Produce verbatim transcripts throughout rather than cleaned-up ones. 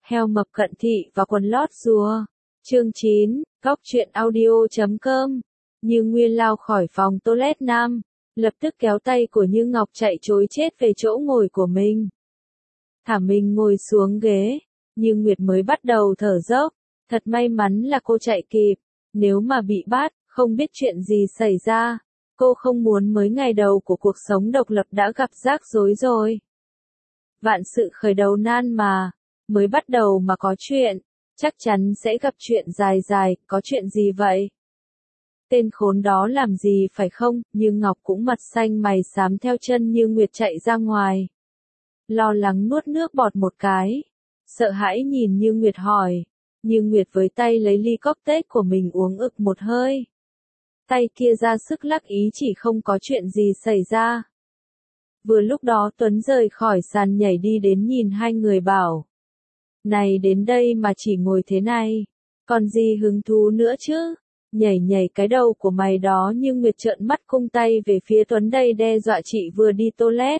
Heo mập cận thị và quần lót rùa. Chương chín, Góc truyện audio chấm com. Như Nguyên lao khỏi phòng toilet nam, lập tức kéo tay của Như Ngọc chạy trối chết về chỗ ngồi của mình. Thả mình ngồi xuống ghế, Như Nguyệt mới bắt đầu thở dốc, thật may mắn là cô chạy kịp, nếu mà bị bắt, không biết chuyện gì xảy ra. Cô không muốn mới ngày đầu của cuộc sống độc lập đã gặp rắc rối rồi. Vạn sự khởi đầu nan mà, mới bắt đầu mà có chuyện, chắc chắn sẽ gặp chuyện dài dài, có chuyện gì vậy? Tên khốn đó làm gì phải không? Như Ngọc cũng mặt xanh mày xám theo chân Như Nguyệt chạy ra ngoài. Lo lắng nuốt nước bọt một cái, sợ hãi nhìn Như Nguyệt hỏi. Như Nguyệt với tay lấy ly cocktail của mình uống ực một hơi. Tay kia ra sức lắc ý chỉ không có chuyện gì xảy ra. Vừa lúc đó Tuấn rời khỏi sàn nhảy đi đến nhìn hai người bảo. Này đến đây mà chỉ ngồi thế này, còn gì hứng thú nữa chứ? Nhảy nhảy cái đầu của mày đó. Nhưng Nguyệt trợn mắt cung tay về phía Tuấn đây đe dọa chị vừa đi toilet.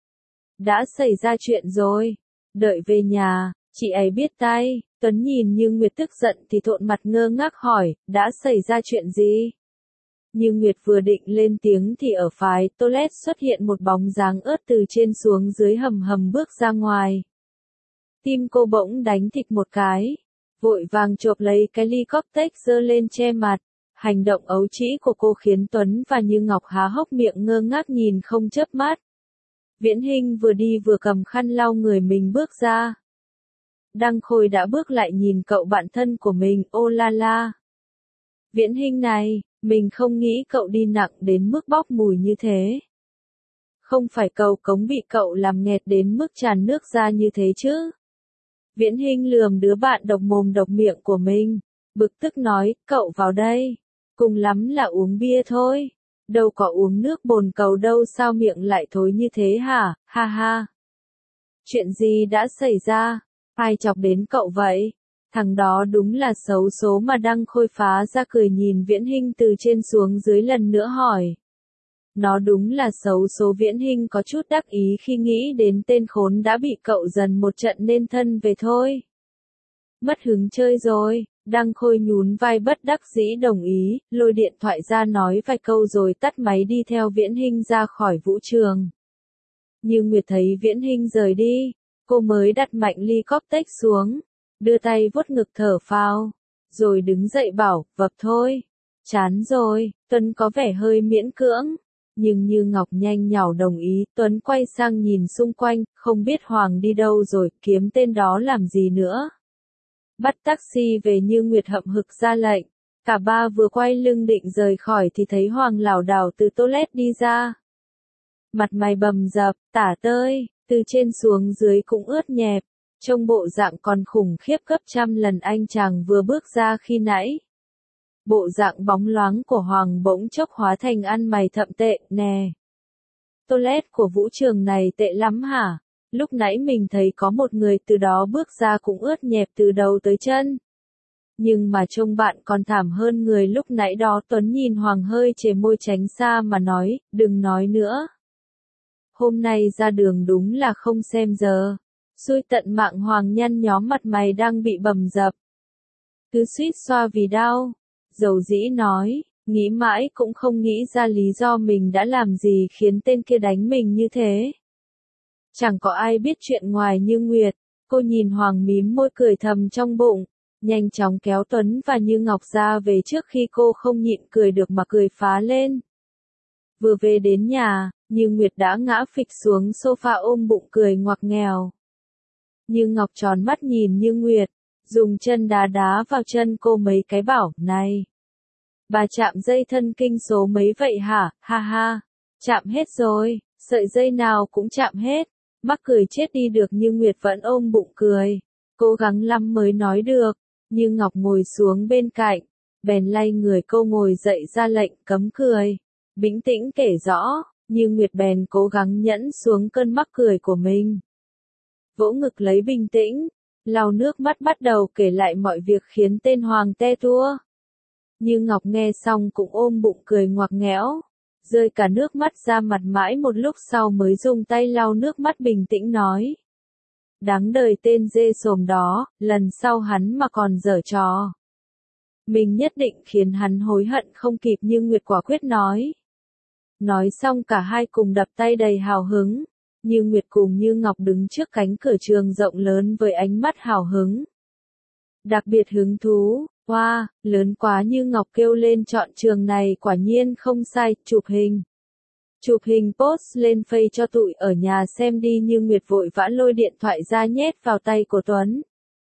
Đã xảy ra chuyện rồi, đợi về nhà, chị ấy biết tay. Tuấn nhìn Như Nguyệt tức giận thì thộn mặt ngơ ngác hỏi, đã xảy ra chuyện gì? Như Nguyệt vừa định lên tiếng thì ở phái toilet xuất hiện một bóng dáng ướt từ trên xuống dưới hầm hầm bước ra ngoài. Tim cô bỗng đánh thịch một cái, vội vàng chộp lấy cái ly cocktail giơ lên che mặt. Hành động ấu trĩ của cô khiến Tuấn và Như Ngọc há hốc miệng ngơ ngác nhìn không chớp mắt. Viễn Hinh vừa đi vừa cầm khăn lau người mình bước ra. Đăng Khôi đã bước lại nhìn cậu bạn thân của mình, ô la la. Viễn Hinh này, mình không nghĩ cậu đi nặng đến mức bóc mùi như thế. Không phải cầu cống bị cậu làm nghẹt đến mức tràn nước ra như thế chứ? Viễn Hinh lườm đứa bạn độc mồm độc miệng của mình, bực tức nói, cậu vào đây, cùng lắm là uống bia thôi, đâu có uống nước bồn cầu đâu, sao miệng lại thối như thế hả, ha ha. Chuyện gì đã xảy ra, ai chọc đến cậu vậy? Thằng đó đúng là xấu số mà. Đăng Khôi phá ra cười nhìn Viễn Hinh từ trên xuống dưới lần nữa hỏi. Nó đúng là xấu số. Viễn Hinh có chút đắc ý khi nghĩ đến tên khốn đã bị cậu dần một trận nên thân về thôi. Mất hứng chơi rồi, Đăng Khôi nhún vai bất đắc dĩ đồng ý, lôi điện thoại ra nói vài câu rồi tắt máy đi theo Viễn Hinh ra khỏi vũ trường. Như Nguyệt thấy Viễn Hinh rời đi, cô mới đặt mạnh ly cocktail xuống, đưa tay vuốt ngực thở phào, rồi đứng dậy bảo, vập thôi, chán rồi. Tuấn có vẻ hơi miễn cưỡng, nhưng Như Ngọc nhanh nhảu đồng ý. Tuấn quay sang nhìn xung quanh, không biết Hoàng đi đâu rồi, kiếm tên đó làm gì nữa. Bắt taxi về. Như Nguyệt hậm hực ra lệnh, cả ba vừa quay lưng định rời khỏi thì thấy Hoàng lảo đảo từ toilet đi ra. Mặt mày bầm dập, tả tơi, từ trên xuống dưới cũng ướt nhẹp, trông bộ dạng còn khủng khiếp gấp trăm lần anh chàng vừa bước ra khi nãy. Bộ dạng bóng loáng của Hoàng bỗng chốc hóa thành ăn mày thậm tệ, nè. Toilet của vũ trường này tệ lắm hả? Lúc nãy mình thấy có một người từ đó bước ra cũng ướt nhẹp từ đầu tới chân. Nhưng mà trông bạn còn thảm hơn người lúc nãy đó. Tuấn nhìn Hoàng hơi chề môi tránh xa mà nói, đừng nói nữa. Hôm nay ra đường đúng là không xem giờ. Xui tận mạng. Hoàng nhăn nhóm mặt mày đang bị bầm dập. Cứ suýt xoa vì đau. Dầu dĩ nói, nghĩ mãi cũng không nghĩ ra lý do mình đã làm gì khiến tên kia đánh mình như thế. Chẳng có ai biết chuyện ngoài Như Nguyệt. Cô nhìn Hoàng mím môi cười thầm trong bụng, nhanh chóng kéo Tuấn và Như Ngọc ra về trước khi cô không nhịn cười được mà cười phá lên. Vừa về đến nhà, Như Nguyệt đã ngã phịch xuống sofa ôm bụng cười ngoặc nghèo. Như Ngọc tròn mắt nhìn Như Nguyệt, dùng chân đá đá vào chân cô mấy cái bảo, này. Bà chạm dây thân kinh số mấy vậy hả, ha ha, chạm hết rồi, sợi dây nào cũng chạm hết, mắc cười chết đi được. Như Nguyệt vẫn ôm bụng cười, cố gắng lắm mới nói được. Như Ngọc ngồi xuống bên cạnh, bèn lay người cô ngồi dậy ra lệnh cấm cười, bình tĩnh kể rõ. Như Nguyệt bèn cố gắng nhẫn xuống cơn mắc cười của mình, vỗ ngực lấy bình tĩnh, lau nước mắt bắt đầu kể lại mọi việc khiến tên Hoàng te tua. Như Ngọc nghe xong cũng ôm bụng cười ngoặc nghẽo, rơi cả nước mắt ra mặt, mãi một lúc sau mới dùng tay lau nước mắt bình tĩnh nói. Đáng đời tên dê sồm đó, lần sau hắn mà còn giở trò. Mình nhất định khiến hắn hối hận không kịp, như Nguyệt quả quyết nói. Nói xong cả hai cùng đập tay đầy hào hứng. Như Nguyệt cùng Như Ngọc đứng trước cánh cửa trường rộng lớn với ánh mắt hào hứng. Đặc biệt hứng thú, wow, lớn quá, Như Ngọc kêu lên, chọn trường này quả nhiên không sai, chụp hình. Chụp hình post lên Face cho tụi ở nhà xem đi. Như Nguyệt vội vã lôi điện thoại ra nhét vào tay của Tuấn.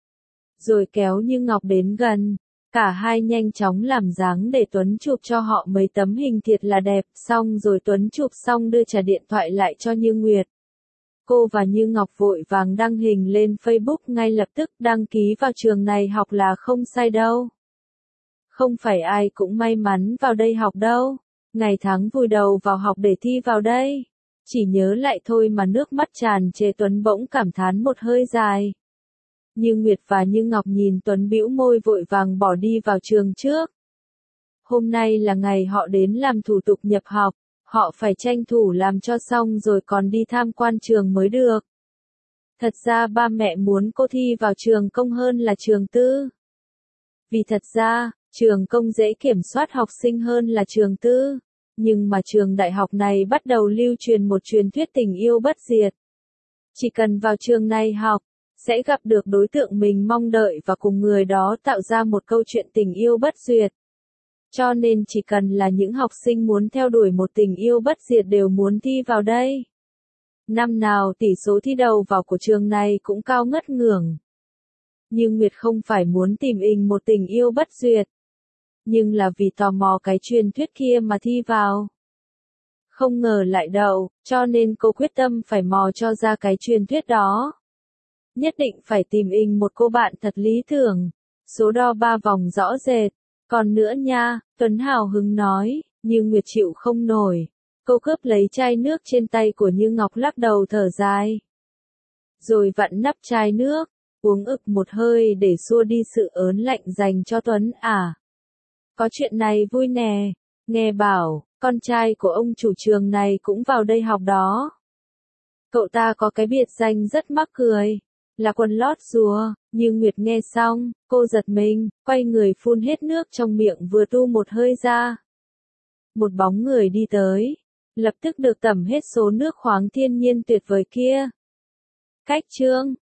Rồi kéo Như Ngọc đến gần. Cả hai nhanh chóng làm dáng để Tuấn chụp cho họ mấy tấm hình thiệt là đẹp, xong rồi Tuấn chụp xong đưa trả điện thoại lại cho Như Nguyệt. Cô và Như Ngọc vội vàng đăng hình lên Facebook ngay lập tức, đăng ký vào trường này học là không sai đâu. Không phải ai cũng may mắn vào đây học đâu. Ngày tháng vùi đầu vào học để thi vào đây. Chỉ nhớ lại thôi mà nước mắt tràn trề. Tuấn bỗng cảm thán một hơi dài. Như Nguyệt và Như Ngọc nhìn Tuấn bĩu môi vội vàng bỏ đi vào trường trước. Hôm nay là ngày họ đến làm thủ tục nhập học. Họ phải tranh thủ làm cho xong rồi còn đi tham quan trường mới được. Thật ra ba mẹ muốn cô thi vào trường công hơn là trường tư. Vì thật ra, trường công dễ kiểm soát học sinh hơn là trường tư. Nhưng mà trường đại học này bắt đầu lưu truyền một truyền thuyết tình yêu bất diệt. Chỉ cần vào trường này học, sẽ gặp được đối tượng mình mong đợi và cùng người đó tạo ra một câu chuyện tình yêu bất diệt. Cho nên chỉ cần là những học sinh muốn theo đuổi một tình yêu bất diệt đều muốn thi vào đây. Năm nào tỷ số thi đầu vào của trường này cũng cao ngất ngưởng. Nhưng Nguyệt không phải muốn tìm hình một tình yêu bất diệt. Nhưng là vì tò mò cái truyền thuyết kia mà thi vào. Không ngờ lại đậu, cho nên cô quyết tâm phải mò cho ra cái truyền thuyết đó. Nhất định phải tìm hình một cô bạn thật lý tưởng. Số đo ba vòng rõ rệt. Còn nữa nha, Tuấn hào hứng nói, Như Nguyệt chịu không nổi. Cô cướp lấy chai nước trên tay của Như Ngọc, lắc đầu thở dài. Rồi vặn nắp chai nước, uống ực một hơi để xua đi sự ớn lạnh dành cho Tuấn. À, có chuyện này vui nè, nghe bảo, con trai của ông chủ trường này cũng vào đây học đó. Cậu ta có cái biệt danh rất mắc cười, là quần lót rùa. Như Nguyệt nghe xong, cô giật mình, quay người phun hết nước trong miệng vừa tu một hơi ra. Một bóng người đi tới, lập tức được tẩm hết số nước khoáng thiên nhiên tuyệt vời kia. Cách chương